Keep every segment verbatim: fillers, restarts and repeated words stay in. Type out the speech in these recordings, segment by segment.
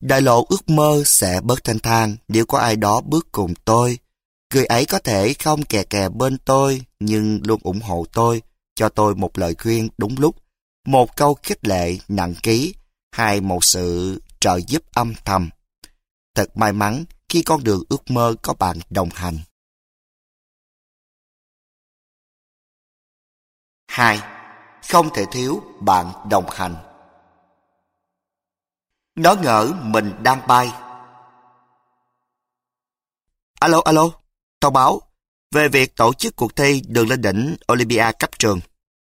Đại lộ ước mơ sẽ bớt thênh thang nếu có ai đó bước cùng tôi. Người ấy có thể không kè kè bên tôi, nhưng luôn ủng hộ tôi, cho tôi một lời khuyên đúng lúc, một câu khích lệ nặng ký, hay một sự trợ giúp âm thầm. Thật may mắn khi con đường ước mơ có bạn đồng hành. Hai, không thể thiếu bạn đồng hành. Nó ngỡ mình đang bay. Alo, alo, thông báo về việc tổ chức cuộc thi đường lên đỉnh Olympia cấp trường.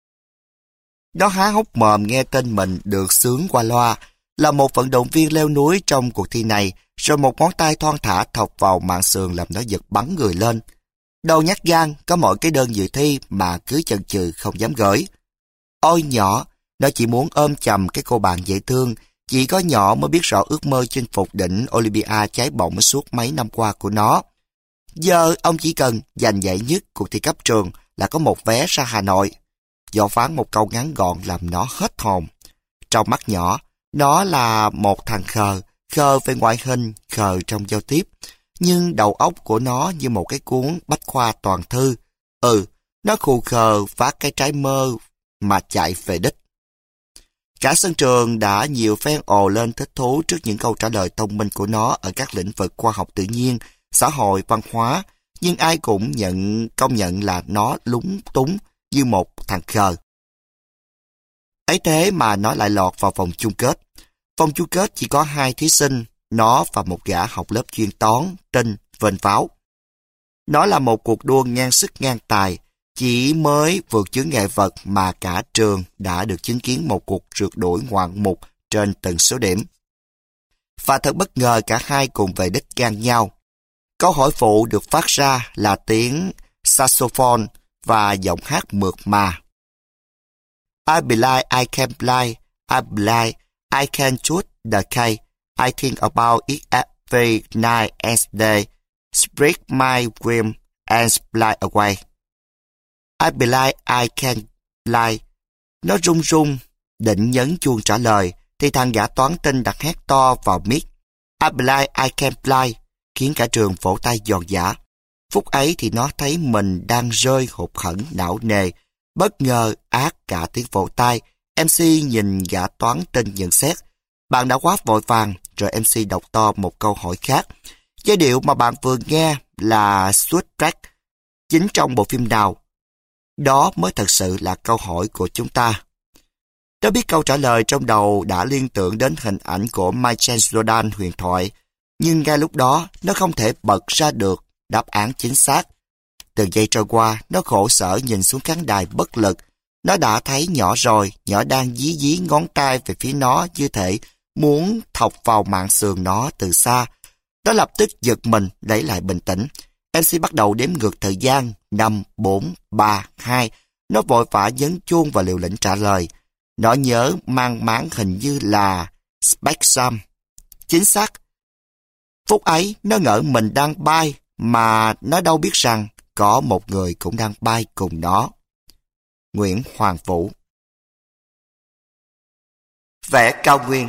Nó há hốc mồm nghe tên mình được xướng qua loa, là một vận động viên leo núi trong cuộc thi này, rồi một ngón tay thon thả thọc vào mạng sườn làm nó giật bắn người lên. Đầu nhát gan có mọi cái đơn dự thi mà cứ chần chừ không dám gửi. Ôi nhỏ, nó chỉ muốn ôm chầm cái cô bạn dễ thương, chỉ có nhỏ mới biết rõ ước mơ chinh phục đỉnh Olympia cháy bỏng suốt mấy năm qua của nó. Giờ ông chỉ cần giành giải nhất cuộc thi cấp trường là có một vé ra Hà Nội. Dọ phán một câu ngắn gọn làm nó hết hồn. Trong mắt nhỏ, nó là một thằng khờ, khờ về ngoại hình, khờ trong giao tiếp. Nhưng đầu óc của nó như một cái cuốn bách khoa toàn thư. Ừ, nó khù khờ vác cái trái mơ mà chạy về đích. Cả sân trường đã nhiều phen ồ lên thích thú trước những câu trả lời thông minh của nó ở các lĩnh vực khoa học tự nhiên, xã hội, văn hóa, nhưng ai cũng nhận công nhận là nó lúng túng như một thằng khờ. Ấy thế mà nó lại lọt vào vòng chung kết. Vòng chung kết chỉ có hai thí sinh, nó và một gã học lớp chuyên toán, tin, vênh váo. Nó là một cuộc đua ngang sức ngang tài, chỉ mới vượt chướng ngại vật mà cả trường đã được chứng kiến một cuộc rượt đuổi ngoạn mục trên từng số điểm. Và thật bất ngờ cả hai cùng về đích ngang nhau. Câu hỏi phụ được phát ra là tiếng saxophone và giọng hát mượt mà. I believe I can fly, I believe I can shoot the kite. I think about it every night and day. Spread my wings and fly away. I believe I can fly. Nó run run, định nhấn chuông trả lời, thì thằng gã toán tinh đặt hét to vào mic. I believe I can fly, khiến cả trường vỗ tay giòn giã. Phút ấy thì nó thấy mình đang rơi hụt hẫng não nề. Bất ngờ át cả tiếng vỗ tay, em xê nhìn gã toán tinh nhận xét. Bạn đã quá vội vàng, rồi em xê đọc to một câu hỏi khác. Giai điệu mà bạn vừa nghe là soundtrack chính trong bộ phim nào? Đó mới thật sự là câu hỏi của chúng ta. Nó biết câu trả lời trong đầu đã liên tưởng đến hình ảnh của Michael Jordan huyền thoại, nhưng ngay lúc đó nó không thể bật ra được đáp án chính xác. Từng giây trôi qua, nó khổ sở nhìn xuống khán đài bất lực. Nó đã thấy nhỏ rồi, nhỏ đang dí dí ngón tay về phía nó như thể muốn thọc vào mạng sườn nó từ xa. Nó lập tức giật mình, lấy lại bình tĩnh. em xê bắt đầu đếm ngược thời gian, năm, bốn, ba, hai. Nó vội vã nhấn chuông và liều lĩnh trả lời. Nó nhớ mang máng hình như là Spectrum. Chính xác. Phút ấy, nó ngỡ mình đang bay, mà nó đâu biết rằng có một người cũng đang bay cùng nó. Nguyễn Hoàng Vũ. Vẽ cao nguyên.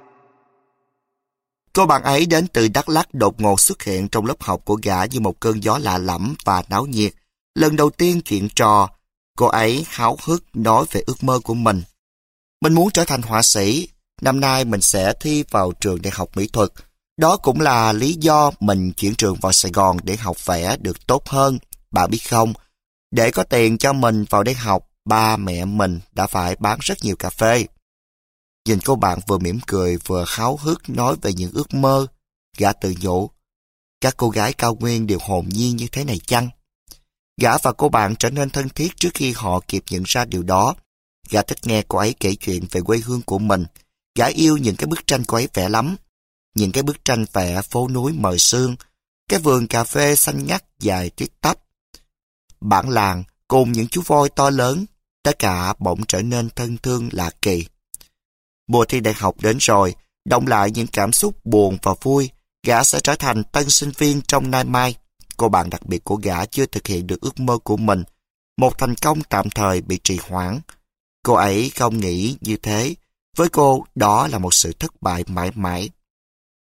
Cô bạn ấy đến từ Đắk Lắk đột ngột xuất hiện trong lớp học của gã như một cơn gió lạ lẫm và náo nhiệt. Lần đầu tiên chuyện trò, cô ấy háo hức nói về ước mơ của mình. Mình muốn trở thành họa sĩ, năm nay mình sẽ thi vào trường đại học mỹ thuật. Đó cũng là lý do mình chuyển trường vào Sài Gòn để học vẽ được tốt hơn. Bạn biết không, để có tiền cho mình vào đây học, ba mẹ mình đã phải bán rất nhiều cà phê. Nhìn cô bạn vừa mỉm cười vừa háo hức nói về những ước mơ, gã tự nhủ. Các cô gái cao nguyên đều hồn nhiên như thế này chăng? Gã và cô bạn trở nên thân thiết trước khi họ kịp nhận ra điều đó. Gã thích nghe cô ấy kể chuyện về quê hương của mình. Gã yêu những cái bức tranh cô ấy vẽ lắm. Những cái bức tranh vẽ phố núi mờ sương, cái vườn cà phê xanh ngắt dài tuyết tấp, bản làng cùng những chú voi to lớn, tất cả bỗng trở nên thân thương lạ kỳ. Mùa thi đại học đến rồi, đọng lại những cảm xúc buồn và vui, gã sẽ trở thành tân sinh viên trong nay mai. Cô bạn đặc biệt của gã chưa thực hiện được ước mơ của mình, một thành công tạm thời bị trì hoãn. Cô ấy không nghĩ như thế, với cô đó là một sự thất bại mãi mãi.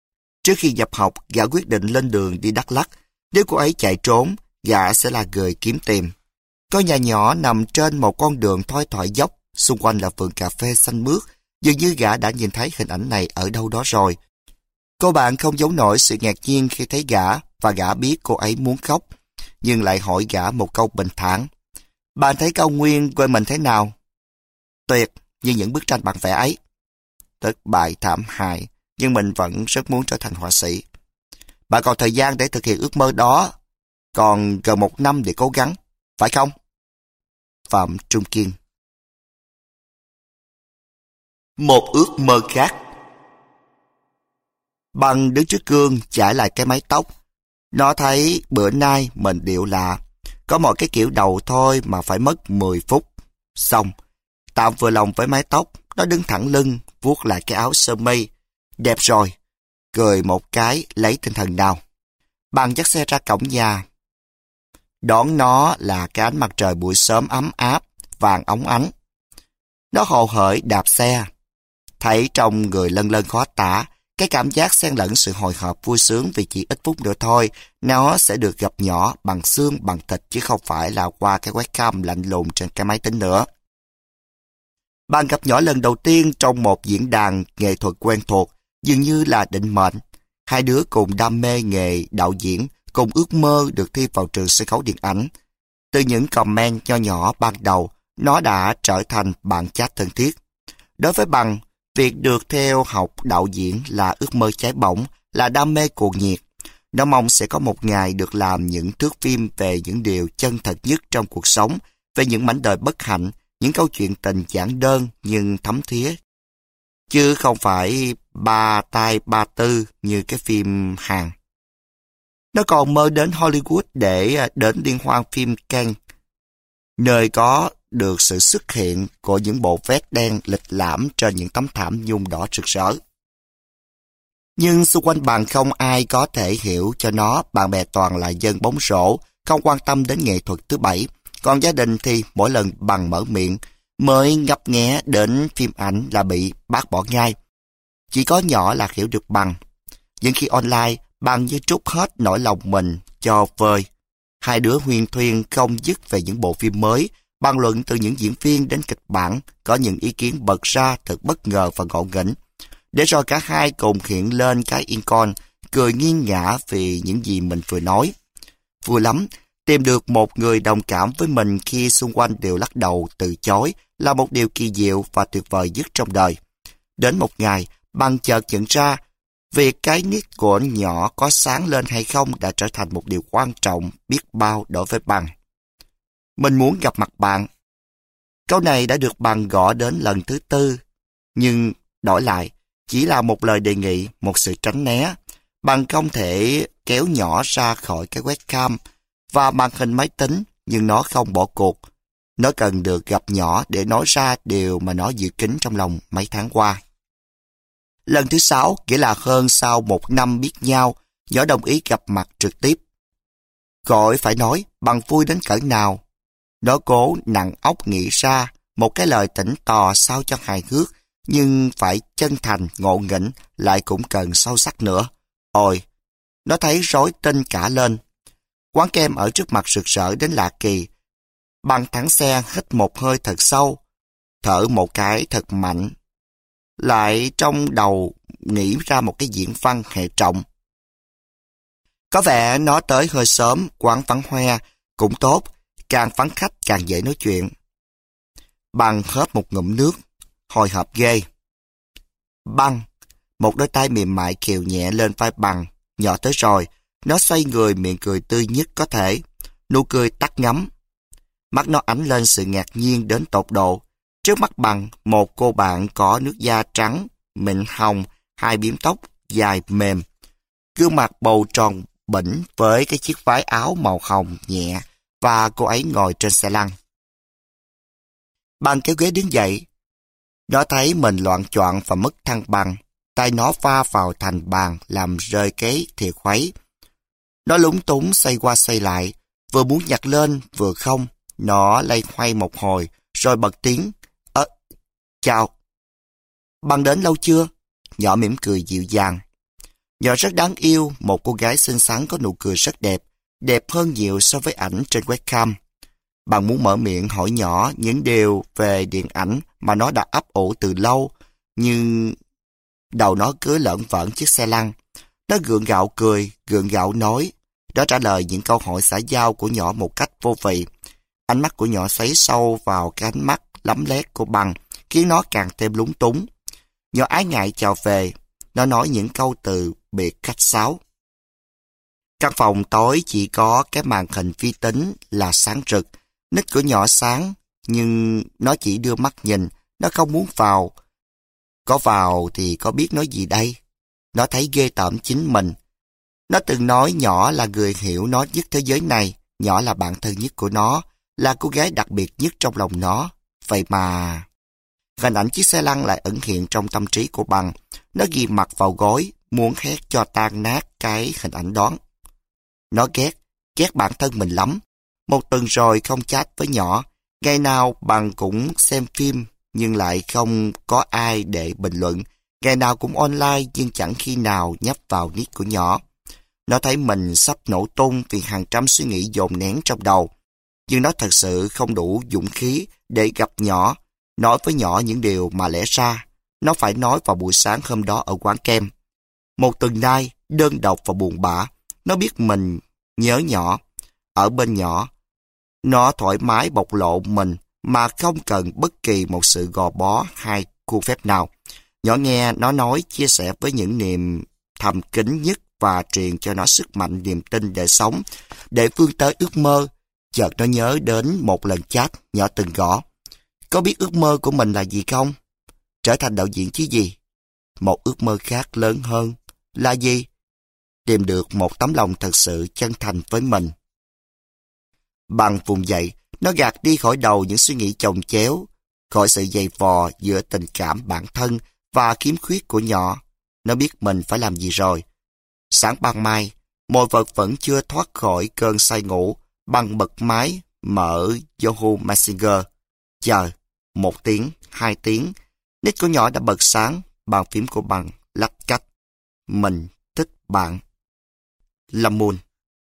Trước khi nhập học, gã quyết định lên đường đi Đắk Lắk. Nếu cô ấy chạy trốn, gã sẽ là người kiếm tìm. Có nhà nhỏ nằm trên một con đường thoai thoải dốc, xung quanh là vườn cà phê xanh mướt. Dường như gã đã nhìn thấy hình ảnh này ở đâu đó rồi. Cô bạn không giấu nổi sự ngạc nhiên khi thấy gã, và gã biết cô ấy muốn khóc, nhưng lại hỏi gã một câu bình thản. Bạn thấy cao nguyên quê mình thế nào? Tuyệt, như những bức tranh bạn vẽ ấy. Thất bại thảm hại, nhưng mình vẫn rất muốn trở thành họa sĩ. Bạn còn thời gian để thực hiện ước mơ đó, còn gần một năm để cố gắng, phải không? Phạm Trung Kiên. Một ước mơ khác. Bằng đứng trước gương chải lại cái mái tóc. Nó thấy bữa nay mình điệu lạ. Có một cái kiểu đầu thôi mà phải mất mười phút. Xong, tạm vừa lòng với mái tóc, nó đứng thẳng lưng, vuốt lại cái áo sơ mi. Đẹp rồi. Cười một cái lấy tinh thần nào. Bằng dắt xe ra cổng nhà. Đón nó là cái ánh mặt trời buổi sớm ấm áp, vàng óng ánh. Nó hồ hởi đạp xe. Thấy trong người lân lân khó tả, cái cảm giác xen lẫn sự hồi hộp vui sướng vì chỉ ít phút nữa thôi, nó sẽ được gặp nhỏ bằng xương bằng thịt chứ không phải là qua cái webcam lạnh lùng trên cái máy tính nữa. Bạn gặp nhỏ lần đầu tiên trong một diễn đàn nghệ thuật quen thuộc, dường như là định mệnh. Hai đứa cùng đam mê nghề đạo diễn, cùng ước mơ được thi vào trường sân khấu điện ảnh. Từ những comment nho nhỏ ban đầu, nó đã trở thành bạn chat thân thiết. Đối với Bằng, việc được theo học đạo diễn là ước mơ cháy bỏng, là đam mê cuồng nhiệt. Nó mong sẽ có một ngày được làm những thước phim về những điều chân thật nhất trong cuộc sống, về những mảnh đời bất hạnh, những câu chuyện tình giản đơn nhưng thấm thía. Chứ không phải ba tai ba tư như cái phim Hàn. Nó còn mơ đến Hollywood để đến liên hoan phim Cannes, nơi có được sự xuất hiện của những bộ vest đen lịch lãm trên những tấm thảm nhung đỏ rực rỡ. Nhưng xung quanh Bằng không ai có thể hiểu cho nó, bạn bè toàn là dân bóng rổ, không quan tâm đến nghệ thuật thứ bảy. Còn gia đình thì mỗi lần Bằng mở miệng, mới ngấp nghé đến phim ảnh là bị bác bỏ ngay. Chỉ có nhỏ là hiểu được Bằng. Nhưng khi online, Bằng như trút hết nỗi lòng mình cho vơi. Hai đứa huyên thuyên không dứt về những bộ phim mới, bàn luận từ những diễn viên đến kịch bản, có những ý kiến bật ra thật bất ngờ và ngộ nghĩnh. Để rồi cả hai cùng hiện lên cái icon, cười nghiêng ngã vì những gì mình vừa nói. Vui lắm, tìm được một người đồng cảm với mình khi xung quanh đều lắc đầu từ chối là một điều kỳ diệu và tuyệt vời nhất trong đời. Đến một ngày, Bằng chợt nhận ra, việc cái nick của nhỏ có sáng lên hay không đã trở thành một điều quan trọng biết bao đối với Bằng. Mình muốn gặp mặt bạn. Câu này đã được Bằng gõ đến lần thứ tư, nhưng đổi lại, chỉ là một lời đề nghị, một sự tránh né. Bằng không thể kéo nhỏ ra khỏi cái webcam và màn hình máy tính, nhưng nó không bỏ cuộc. Nó cần được gặp nhỏ để nói ra điều mà nó dự kín trong lòng mấy tháng qua. Lần thứ sáu, nghĩa là hơn sau một năm biết nhau, nhỏ đồng ý gặp mặt trực tiếp. Khỏi phải nói, Bằng vui đến cỡ nào. Nó cố nặng óc nghĩ ra một cái lời tỉnh tò sao cho hài hước, nhưng phải chân thành, ngộ nghĩnh, lại cũng cần sâu sắc nữa. Ôi, nó thấy rối tinh cả lên. Quán kem ở trước mặt rực rỡ đến lạ kỳ. Bằng thẳng xe hít một hơi thật sâu, thở một cái thật mạnh. Lại trong đầu nghĩ ra một cái diễn văn hệ trọng. Có vẻ nó tới hơi sớm, quán vắng hoe, cũng tốt, càng vắng khách càng dễ nói chuyện. Bằng hớp một ngụm nước, hồi hộp ghê. Băng, một đôi tay mềm mại kiều nhẹ lên vai Bằng, nhỏ tới rồi, nó xoay người miệng cười tươi nhất có thể, nụ cười tắt ngấm. Mắt nó ánh lên sự ngạc nhiên đến tột độ. Trước mắt Bằng, một cô bạn có nước da trắng, mịn hồng, hai bím tóc, dài mềm. Gương mặt bầu tròn bỉnh với cái chiếc váy áo màu hồng nhẹ và cô ấy ngồi trên xe lăn. Bằng kéo ghế đứng dậy. Nó thấy mình loạng choạng và mất thăng bằng. Tay nó va vào thành bàn làm rơi cái thìa khuấy. Nó lúng túng xoay qua xoay lại, vừa muốn nhặt lên vừa không. Nó lay hoay một hồi rồi bật tiếng. Ơ, chào. Bằng đến lâu chưa? Nhỏ mỉm cười dịu dàng. Nhỏ rất đáng yêu, một cô gái xinh xắn có nụ cười rất đẹp, đẹp hơn nhiều so với ảnh trên webcam. Bạn muốn mở miệng hỏi nhỏ những điều về điện ảnh mà nó đã ấp ủ từ lâu, nhưng đầu nó cứ lởn vởn chiếc xe lăn. Nó gượng gạo cười, gượng gạo nói. Nó trả lời những câu hỏi xã giao của nhỏ một cách vô vị. Ánh mắt của nhỏ xoáy sâu vào cái ánh mắt lấm lét của Bằng, khiến nó càng thêm lúng túng. Nhỏ ái ngại chào về. Nó nói những câu từ biệt khách sáo. Căn phòng tối chỉ có cái màn hình vi tính là sáng rực. Nít của nhỏ sáng, nhưng nó chỉ đưa mắt nhìn, nó không muốn vào. Có vào thì có biết nói gì đây? Nó thấy ghê tởm chính mình. Nó từng nói nhỏ là người hiểu nó nhất thế giới này, nhỏ là bạn thân nhất của nó, là cô gái đặc biệt nhất trong lòng nó. Vậy mà... Hình ảnh chiếc xe lăn lại ẩn hiện trong tâm trí của Bằng. Nó ghi mặt vào gối, muốn hét cho tan nát cái hình ảnh đó. Nó ghét, ghét bản thân mình lắm. Một tuần rồi không chat với nhỏ. Ngày nào Bằng cũng xem phim, nhưng lại không có ai để bình luận. Ngày nào cũng online, nhưng chẳng khi nào nhấp vào nick của nhỏ. Nó thấy mình sắp nổ tung vì hàng trăm suy nghĩ dồn nén trong đầu. Nhưng nó thật sự không đủ dũng khí để gặp nhỏ, nói với nhỏ những điều mà lẽ ra nó phải nói vào buổi sáng hôm đó ở quán kem. Một tuần nay, đơn độc và buồn bã, nó biết mình nhớ nhỏ. Ở bên nhỏ, nó thoải mái bộc lộ mình mà không cần bất kỳ một sự gò bó hay khuôn phép nào. Nhỏ nghe nó nói, chia sẻ với những niềm thầm kín nhất và truyền cho nó sức mạnh niềm tin để sống, để vươn tới ước mơ. Chợt nó nhớ đến một lần chat nhỏ từng gõ. Có biết ước mơ của mình là gì không? Trở thành đạo diễn chứ gì? Một ước mơ khác lớn hơn là gì? Tìm được một tấm lòng thật sự chân thành với mình. Bằng vùng dậy, nó gạt đi khỏi đầu những suy nghĩ chồng chéo, khỏi sự dày vò giữa tình cảm bản thân và khiếm khuyết của nhỏ. Nó biết mình phải làm gì rồi. Sáng ban mai, mọi vật vẫn chưa thoát khỏi cơn say ngủ. Bằng bật máy, mở Yahoo Messenger. Chờ, một tiếng, hai tiếng. Nick của nhỏ đã bật sáng, bàn phím của Bằng lách cách. Mình thích bạn. Lâm Moon.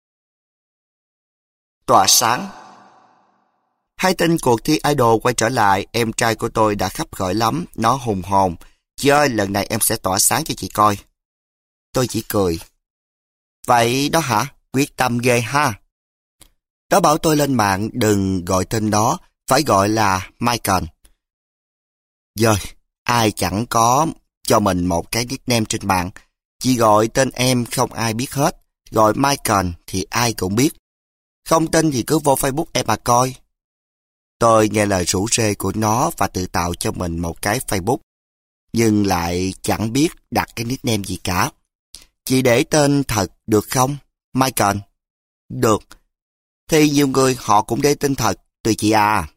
Tỏa sáng. Hay tin cuộc thi Idol quay trở lại, em trai của tôi đã khắp khởi lắm, nó hùng hồn. Chị ơi, lần này em sẽ tỏa sáng cho chị coi. Tôi chỉ cười. Vậy đó hả? Quyết tâm ghê ha. Nó bảo tôi lên mạng đừng gọi tên đó, phải gọi là Michael. Dời, ai chẳng có cho mình một cái nickname trên mạng. Chỉ gọi tên em không ai biết hết, gọi Michael thì ai cũng biết. Không tin thì cứ vô Facebook em mà coi. Tôi nghe lời rủ rê của nó và tự tạo cho mình một cái Facebook, nhưng lại chẳng biết đặt cái nickname gì cả. Chị để tên thật được không? Michael. Được. Thì nhiều người họ cũng để tên thật, tùy chị à.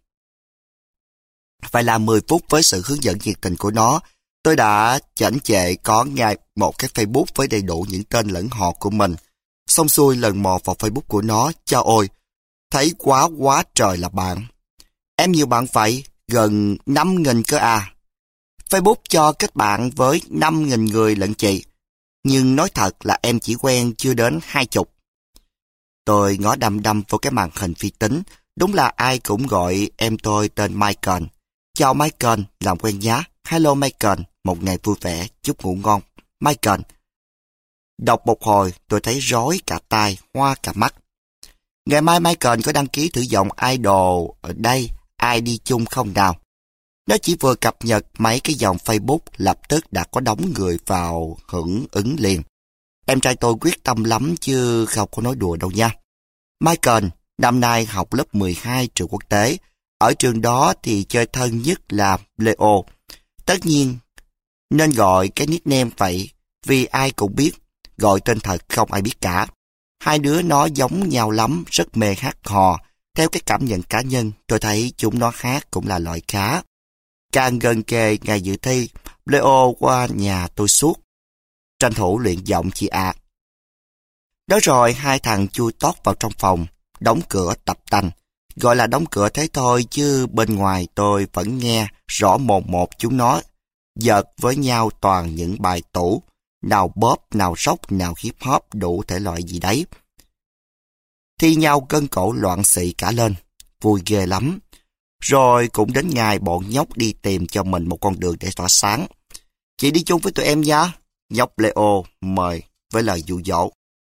Phải là mười phút với sự hướng dẫn nhiệt tình của nó, tôi đã chảnh chệ có ngay một cái Facebook với đầy đủ những tên lẫn họ của mình. Xong xuôi lần mò vào Facebook của nó, chao ôi, thấy quá quá trời là bạn. Em nhiều bạn vậy, gần năm nghìn cơ à. Facebook cho kết bạn với năm nghìn người lận chị. Nhưng nói thật là em chỉ quen chưa đến hai chục. Tôi ngó đăm đăm vào cái màn hình vi tính. Đúng là ai cũng gọi em tôi tên Michael. Chào Michael, làm quen nhá. Hello Michael, một ngày vui vẻ, chúc ngủ ngon. Michael. Đọc một hồi, tôi thấy rối cả tai, hoa cả mắt. Ngày mai Michael có đăng ký thử giọng idol ở đây, ai đi chung không nào? Nó chỉ vừa cập nhật mấy cái dòng Facebook, lập tức đã có đống người vào hưởng ứng liền. Em trai tôi quyết tâm lắm chứ không có nói đùa đâu nha. Michael, năm nay học lớp mười hai trường quốc tế. Ở trường đó thì chơi thân nhất là Leo. Tất nhiên, nên gọi cái nickname vậy, vì ai cũng biết, gọi tên thật không ai biết cả. Hai đứa nó giống nhau lắm, rất mê hát hò. Theo cái cảm nhận cá nhân, tôi thấy chúng nó hát cũng là loại khá. Càng gần kề ngày dự thi, Leo qua nhà tôi suốt. Tranh thủ luyện giọng chị ạ. À. Đó rồi hai thằng chui tót vào trong phòng, đóng cửa tập tành. Gọi là đóng cửa thế thôi chứ bên ngoài tôi vẫn nghe rõ mồn một chúng nó giật với nhau toàn những bài tủ. nào bóp, nào rock, nào hip hop, đủ thể loại gì đấy. Thi nhau cân cổ loạn xị cả lên, vui ghê lắm. Rồi cũng đến ngày bọn nhóc đi tìm cho mình một con đường để tỏa sáng. Chị đi chung với tụi em nha, nhóc Leo mời với lời dụ dỗ.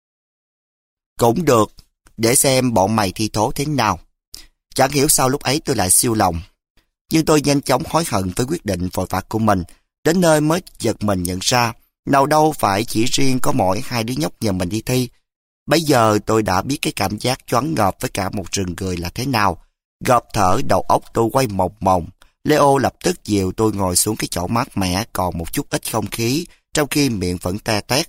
Cũng được, để xem bọn mày thi thố thế nào. Chẳng hiểu sao lúc ấy tôi lại siêu lòng. Nhưng tôi nhanh chóng hối hận với quyết định vội vã của mình. Đến nơi mới giật mình nhận ra, nào đâu phải chỉ riêng có mỗi hai đứa nhóc nhà mình đi thi. Bây giờ tôi đã biết cái cảm giác choáng ngợp với cả một rừng người là thế nào. Gợp thở, đầu óc tôi quay mòng mòng. Leo lập tức dìu tôi ngồi xuống cái chỗ mát mẻ còn một chút ít không khí, trong khi miệng vẫn te tét.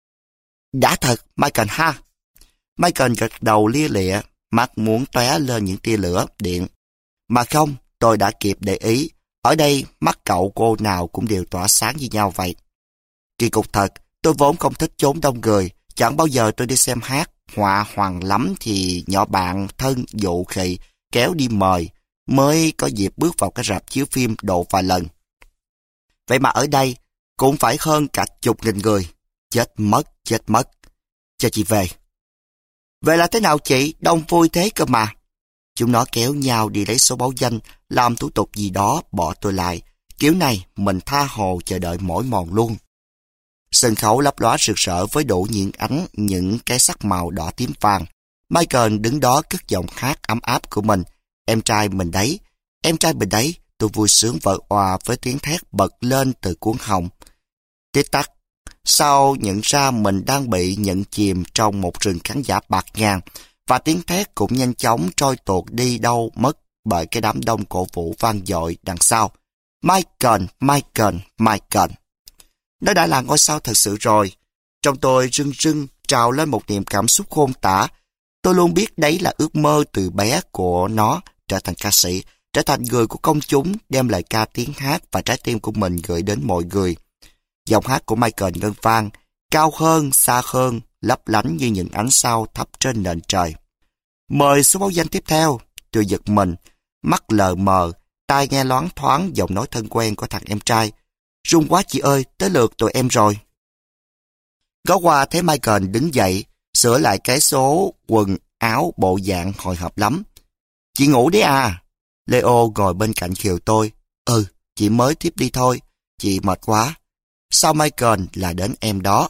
Đã thật, Michael ha. Michael gật đầu lia lịa, mắt muốn tóe lên những tia lửa điện. Mà không, tôi đã kịp để ý. Ở đây, mắt cậu cô nào cũng đều tỏa sáng như nhau vậy. Kỳ cục thật, tôi vốn không thích chốn đông người. Chẳng bao giờ tôi đi xem hát, họa hoàng lắm thì nhỏ bạn thân dụ khị kéo đi mời, mới có dịp bước vào cái rạp chiếu phim độ vài lần. Vậy mà ở đây cũng phải hơn cả chục nghìn người. Chết mất, chết mất. Cho chị về. Về là thế nào chị? Đông vui thế cơ mà. Chúng nó kéo nhau đi lấy số báo danh, làm thủ tục gì đó bỏ tôi lại. Kiểu này mình tha hồ chờ đợi mỏi mòn luôn. Sân khấu lấp lóa rực rỡ với đủ những ánh, những cái sắc màu đỏ tím vàng. Michael đứng đó cất giọng hát ấm áp của mình. Em trai mình đấy, em trai mình đấy, tôi vui sướng vỡ òa với tiếng thét bật lên từ cuống họng. Tít tắc, sau nhận ra mình đang bị nhận chìm trong một rừng khán giả bạt ngàn, và tiếng thét cũng nhanh chóng trôi tuột đi đâu mất bởi cái đám đông cổ vũ vang dội đằng sau. Michael, Michael, Michael. Nó đã là ngôi sao thật sự rồi. Trong tôi rưng rưng trào lên một niềm cảm xúc khôn tả. Tôi luôn biết đấy là ước mơ từ bé của nó, trở thành ca sĩ, trở thành người của công chúng, đem lời ca tiếng hát và trái tim của mình gửi đến mọi người. Giọng hát của Michael ngân vang, cao hơn, xa hơn, lấp lánh như những ánh sao thấp trên nền trời. Mời số báo danh tiếp theo. Tôi giật mình, mắt lờ mờ, tai nghe loáng thoáng giọng nói thân quen của thằng em trai. Run quá chị ơi, tới lượt tụi em rồi. Có qua thấy Michael đứng dậy, sửa lại cái số quần áo bộ dạng hồi hộp lắm. Chị ngủ đấy à? Leo ngồi bên cạnh khiều tôi. Ừ, chị mới tiếp đi thôi, chị mệt quá. Sao Michael là đến em đó?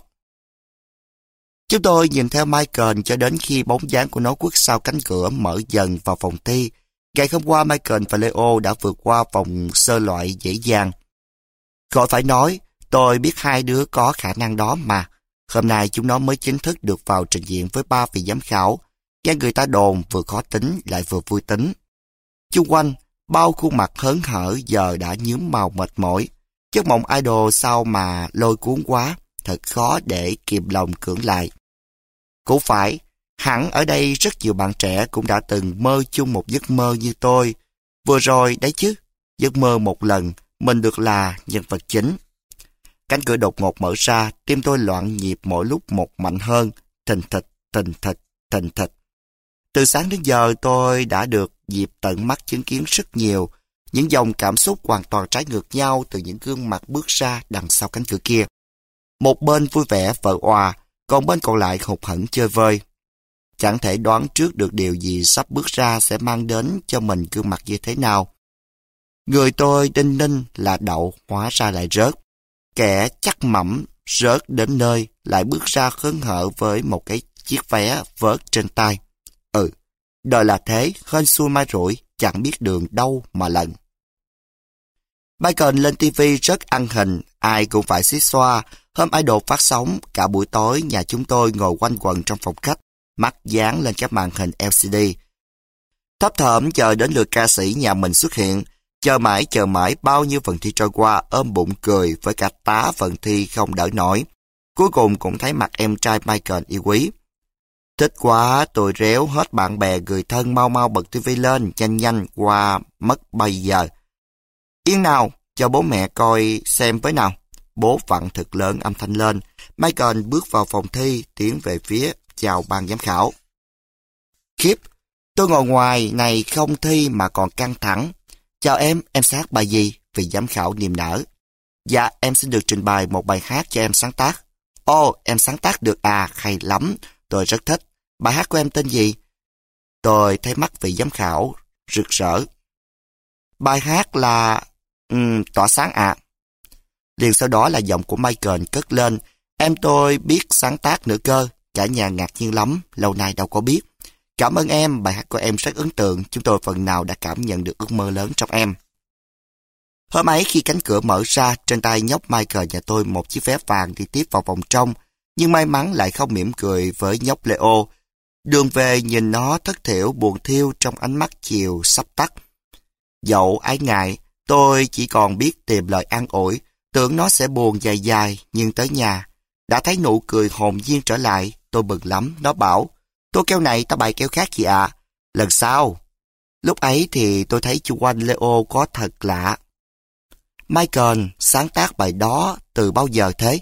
Chúng tôi nhìn theo Michael cho đến khi bóng dáng của nó khuất sau cánh cửa mở dần vào phòng thi. Ngày hôm qua Michael và Leo đã vượt qua vòng sơ loại dễ dàng. Khỏi phải nói, tôi biết hai đứa có khả năng đó mà. Hôm nay chúng nó mới chính thức được vào trình diện với ba vị giám khảo. Nghe người ta đồn vừa khó tính lại vừa vui tính. Chung quanh, bao khuôn mặt hớn hở giờ đã nhuốm màu mệt mỏi. Giấc mộng idol sao mà lôi cuốn quá, thật khó để kìm lòng cưỡng lại. Cũng phải, hẳn ở đây rất nhiều bạn trẻ cũng đã từng mơ chung một giấc mơ như tôi. Vừa rồi đấy chứ, giấc mơ một lần mình được là nhân vật chính. Cánh cửa đột ngột mở ra, tim tôi loạn nhịp mỗi lúc một mạnh hơn, thình thịch, thình thịch, thình thịch. Từ sáng đến giờ tôi đã được dịp tận mắt chứng kiến rất nhiều những dòng cảm xúc hoàn toàn trái ngược nhau từ những gương mặt bước ra đằng sau cánh cửa kia. Một bên vui vẻ vợ òa, còn bên còn lại hụt hẫng chơi vơi. Chẳng thể đoán trước được điều gì sắp bước ra sẽ mang đến cho mình gương mặt như thế nào. Người tôi đinh ninh là đậu, hóa ra lại rớt. Kẻ chắc mẩm rớt đến nơi lại bước ra hớn hở với một cái chiếc vé vớt trên tay. Ừ, đời là thế, hên xui mai rủi, chẳng biết đường đâu mà lần. Michael lên ti vi rất ăn hình, ai cũng phải xí xoa. Hôm idol phát sóng, cả buổi tối nhà chúng tôi ngồi quanh quần trong phòng khách, mắt dán lên các màn hình lờ xê đê. Thấp thởm chờ đến lượt ca sĩ nhà mình xuất hiện. Chờ mãi chờ mãi bao nhiêu phần thi trôi qua, ôm bụng cười với cả tá phần thi không đỡ nổi. Cuối cùng cũng thấy mặt em trai Michael yêu quý. Thích quá, tôi réo hết bạn bè người thân mau mau bật tivi lên, nhanh nhanh qua mất bây giờ. Yên nào, cho bố mẹ coi xem với nào. Bố vặn thật lớn âm thanh lên. Michael bước vào phòng thi, tiến về phía chào ban giám khảo. Khiếp, tôi ngồi ngoài này không thi mà còn căng thẳng. Chào em, em sẽ hát bài gì? Vị giám khảo niềm nở. Dạ, em xin được trình bày một bài hát cho em sáng tác. Ồ, em sáng tác được à, hay lắm, tôi rất thích. Bài hát của em tên gì? Tôi thấy mắt vị giám khảo rực rỡ. Bài hát là... Um, tỏa sáng ạ. À. Liền sau đó là giọng của Michael cất lên. Em tôi biết sáng tác nữa cơ. Cả nhà ngạc nhiên lắm, lâu nay đâu có biết. Cảm ơn em, bài hát của em rất ấn tượng. Chúng tôi phần nào đã cảm nhận được ước mơ lớn trong em. Hôm ấy khi cánh cửa mở ra, trên tay nhóc Michael nhà tôi một chiếc vé vàng đi tiếp vào vòng trong. Nhưng may mắn lại không mỉm cười với nhóc Leo. Đường về nhìn nó thất thểu buồn thiêu trong ánh mắt chiều sắp tắt. Dẫu ái ngại, tôi chỉ còn biết tìm lời an ủi, tưởng nó sẽ buồn dài dài, nhưng tới nhà. Đã thấy nụ cười hồn nhiên trở lại, tôi mừng lắm, nó bảo, tô keo này ta bày keo khác gì ạ? À? Lần sau. Lúc ấy thì tôi thấy chung quanh Leo có thật lạ. Michael sáng tác bài đó từ bao giờ thế?